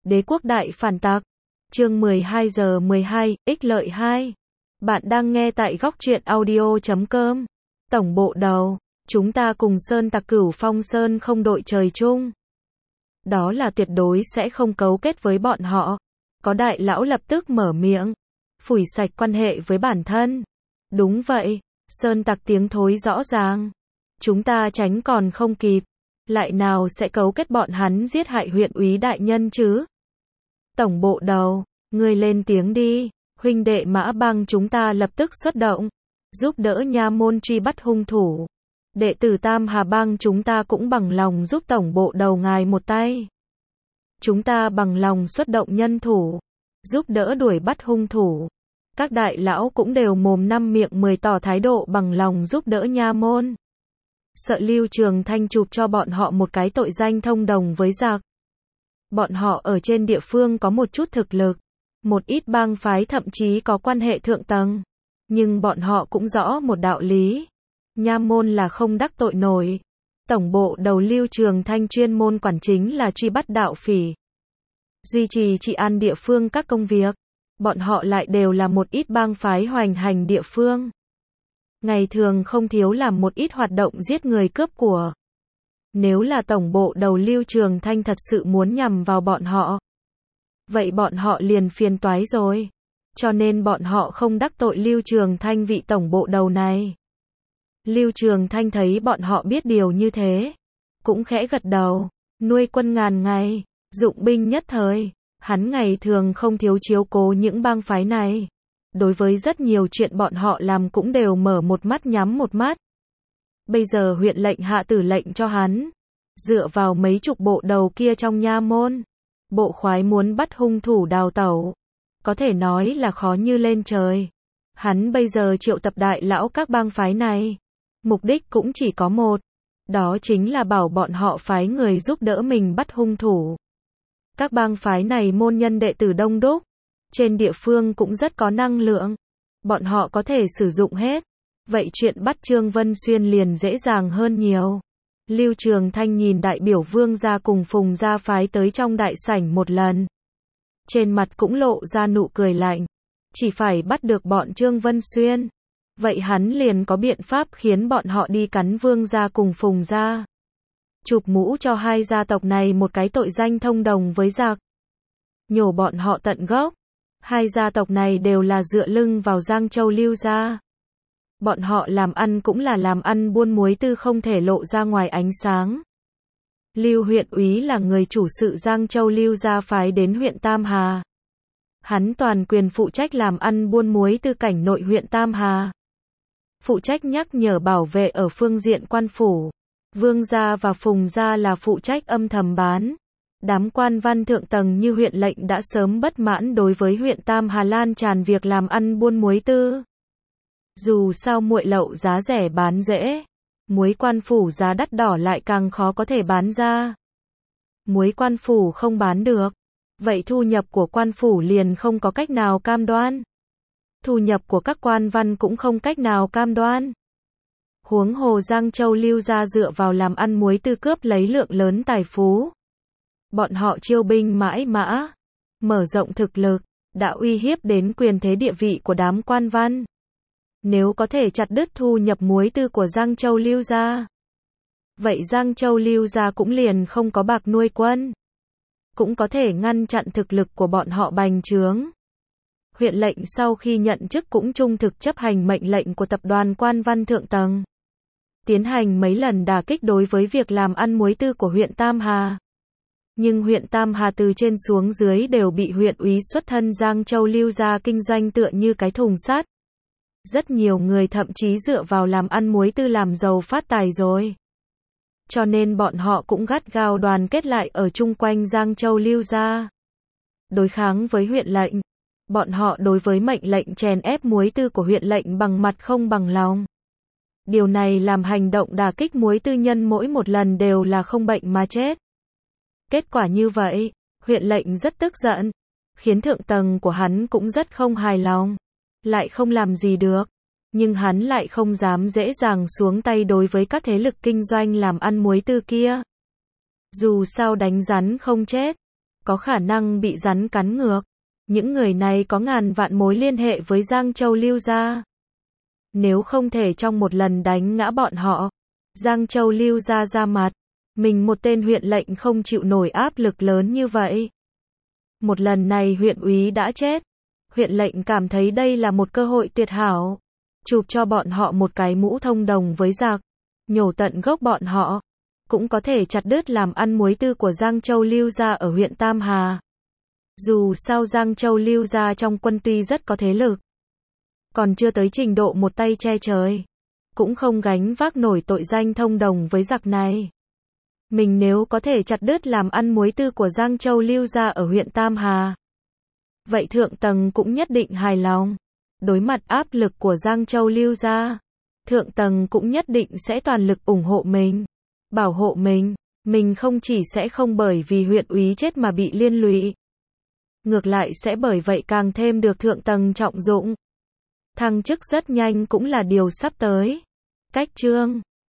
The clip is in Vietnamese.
Đế quốc đại phản tặc. Chương 12 giờ 12, ích lợi 2. Bạn đang nghe tại góc truyện audio.com. Tổng bộ đầu, chúng ta cùng sơn tặc Cửu Phong Sơn không đội trời chung. Đó là tuyệt đối sẽ không cấu kết với bọn họ. Có đại lão lập tức mở miệng, phủi sạch quan hệ với bản thân. Đúng vậy, sơn tặc tiếng thối rõ ràng. Chúng ta tránh còn không kịp. Lại nào sẽ cấu kết bọn hắn giết hại huyện úy đại nhân chứ? Tổng bộ đầu, ngươi lên tiếng đi, huynh đệ Mã Băng chúng ta lập tức xuất động, giúp đỡ nha môn truy bắt hung thủ. Đệ tử Tam Hà Bang chúng ta cũng bằng lòng giúp tổng bộ đầu ngài một tay. Chúng ta bằng lòng xuất động nhân thủ, giúp đỡ đuổi bắt hung thủ. Các đại lão cũng đều mồm năm miệng 10 tỏ thái độ bằng lòng giúp đỡ nha môn. Sợ Lưu Trường Thanh chụp cho bọn họ một cái tội danh thông đồng với giặc. Bọn họ ở trên địa phương có một chút thực lực, một ít bang phái thậm chí có quan hệ thượng tầng. Nhưng bọn họ cũng rõ một đạo lý. Nha môn là không đắc tội nổi. Tổng bộ đầu Lưu Trường Thanh chuyên môn quản chính là truy bắt đạo phỉ, duy trì trị an địa phương các công việc. Bọn họ lại đều là một ít bang phái hoành hành địa phương. Ngày thường không thiếu làm một ít hoạt động giết người cướp của. Nếu là tổng bộ đầu Lưu Trường Thanh thật sự muốn nhằm vào bọn họ, vậy bọn họ liền phiền toái rồi. Cho nên bọn họ không đắc tội Lưu Trường Thanh vị tổng bộ đầu này. Lưu Trường Thanh thấy bọn họ biết điều như thế, cũng khẽ gật đầu. Nuôi quân ngàn ngày, dụng binh nhất thời. Hắn ngày thường không thiếu chiếu cố những bang phái này. Đối với rất nhiều chuyện bọn họ làm cũng đều mở một mắt nhắm một mắt. Bây giờ huyện lệnh hạ tử lệnh cho hắn, dựa vào mấy chục bộ đầu kia trong nha môn, bộ khoái muốn bắt hung thủ đào tẩu, có thể nói là khó như lên trời. Hắn bây giờ triệu tập đại lão các bang phái này, mục đích cũng chỉ có một, đó chính là bảo bọn họ phái người giúp đỡ mình bắt hung thủ. Các bang phái này môn nhân đệ tử đông đúc, trên địa phương cũng rất có năng lượng, bọn họ có thể sử dụng hết. Vậy chuyện bắt Trương Vân Xuyên liền dễ dàng hơn nhiều. Lưu Trường Thanh nhìn đại biểu Vương gia cùng Phùng gia phái tới trong đại sảnh một lần. Trên mặt cũng lộ ra nụ cười lạnh. Chỉ phải bắt được bọn Trương Vân Xuyên, vậy hắn liền có biện pháp khiến bọn họ đi cắn Vương gia cùng Phùng gia. Chụp mũ cho hai gia tộc này một cái tội danh thông đồng với giặc. Nhổ bọn họ tận gốc. Hai gia tộc này đều là dựa lưng vào Giang Châu Lưu gia. Bọn họ làm ăn cũng là làm ăn buôn muối tư không thể lộ ra ngoài ánh sáng. Lưu huyện úy là người chủ sự Giang Châu Lưu gia phái đến huyện Tam Hà. Hắn toàn quyền phụ trách làm ăn buôn muối tư cảnh nội huyện Tam Hà. Phụ trách nhắc nhở bảo vệ ở phương diện quan phủ. Vương gia và Phùng gia là phụ trách âm thầm bán. Đám quan văn thượng tầng như huyện lệnh đã sớm bất mãn đối với huyện Tam Hà lan tràn việc làm ăn buôn muối tư. Dù sao muội lậu giá rẻ bán dễ, muối quan phủ giá đắt đỏ lại càng khó có thể bán ra. Muối quan phủ không bán được, vậy thu nhập của quan phủ liền không có cách nào cam đoan. Thu nhập của các quan văn cũng không cách nào cam đoan. Huống hồ Giang Châu Lưu gia dựa vào làm ăn muối tư cướp lấy lượng lớn tài phú. Bọn họ chiêu binh mãi mã, mở rộng thực lực, đã uy hiếp đến quyền thế địa vị của đám quan văn. Nếu có thể chặt đứt thu nhập muối tư của Giang Châu Lưu gia, vậy Giang Châu Lưu gia cũng liền không có bạc nuôi quân, cũng có thể ngăn chặn thực lực của bọn họ bành trướng. Huyện lệnh sau khi nhận chức cũng trung thực chấp hành mệnh lệnh của tập đoàn quan văn thượng tầng, tiến hành mấy lần đả kích đối với việc làm ăn muối tư của huyện Tam Hà. Nhưng huyện Tam Hà từ trên xuống dưới đều bị huyện úy xuất thân Giang Châu Lưu gia kinh doanh tựa như cái thùng sắt. Rất nhiều người thậm chí dựa vào làm ăn muối tư làm giàu phát tài rồi. Cho nên bọn họ cũng gắt gao đoàn kết lại ở chung quanh Giang Châu Lưu gia, đối kháng với huyện lệnh. Bọn họ đối với mệnh lệnh chèn ép muối tư của huyện lệnh bằng mặt không bằng lòng. Điều này làm hành động đả kích muối tư nhân mỗi một lần đều là không bệnh mà chết. Kết quả như vậy, huyện lệnh rất tức giận, khiến thượng tầng của hắn cũng rất không hài lòng. Lại không làm gì được, nhưng hắn lại không dám dễ dàng xuống tay đối với các thế lực kinh doanh làm ăn muối tư kia. Dù sao đánh rắn không chết, có khả năng bị rắn cắn ngược. Những người này có ngàn vạn mối liên hệ với Giang Châu Lưu gia. Nếu không thể trong một lần đánh ngã bọn họ, Giang Châu Lưu gia ra mặt, mình một tên huyện lệnh không chịu nổi áp lực lớn như vậy. Một lần này huyện úy đã chết, huyện lệnh cảm thấy đây là một cơ hội tuyệt hảo, chụp cho bọn họ một cái mũ thông đồng với giặc, nhổ tận gốc bọn họ, cũng có thể chặt đứt làm ăn muối tư của Giang Châu Lưu gia ở huyện Tam Hà. Dù sao Giang Châu Lưu gia trong quân tuy rất có thế lực, còn chưa tới trình độ một tay che trời, cũng không gánh vác nổi tội danh thông đồng với giặc này. Mình nếu có thể chặt đứt làm ăn muối tư của Giang Châu Lưu gia ở huyện Tam Hà, vậy thượng tầng cũng nhất định hài lòng. Đối mặt áp lực của Giang Châu Lưu gia, thượng tầng cũng nhất định sẽ toàn lực ủng hộ mình, bảo hộ mình không chỉ sẽ không bởi vì huyện úy chết mà bị liên lụy, ngược lại sẽ bởi vậy càng thêm được thượng tầng trọng dụng. Thăng chức rất nhanh cũng là điều sắp tới. Cách chương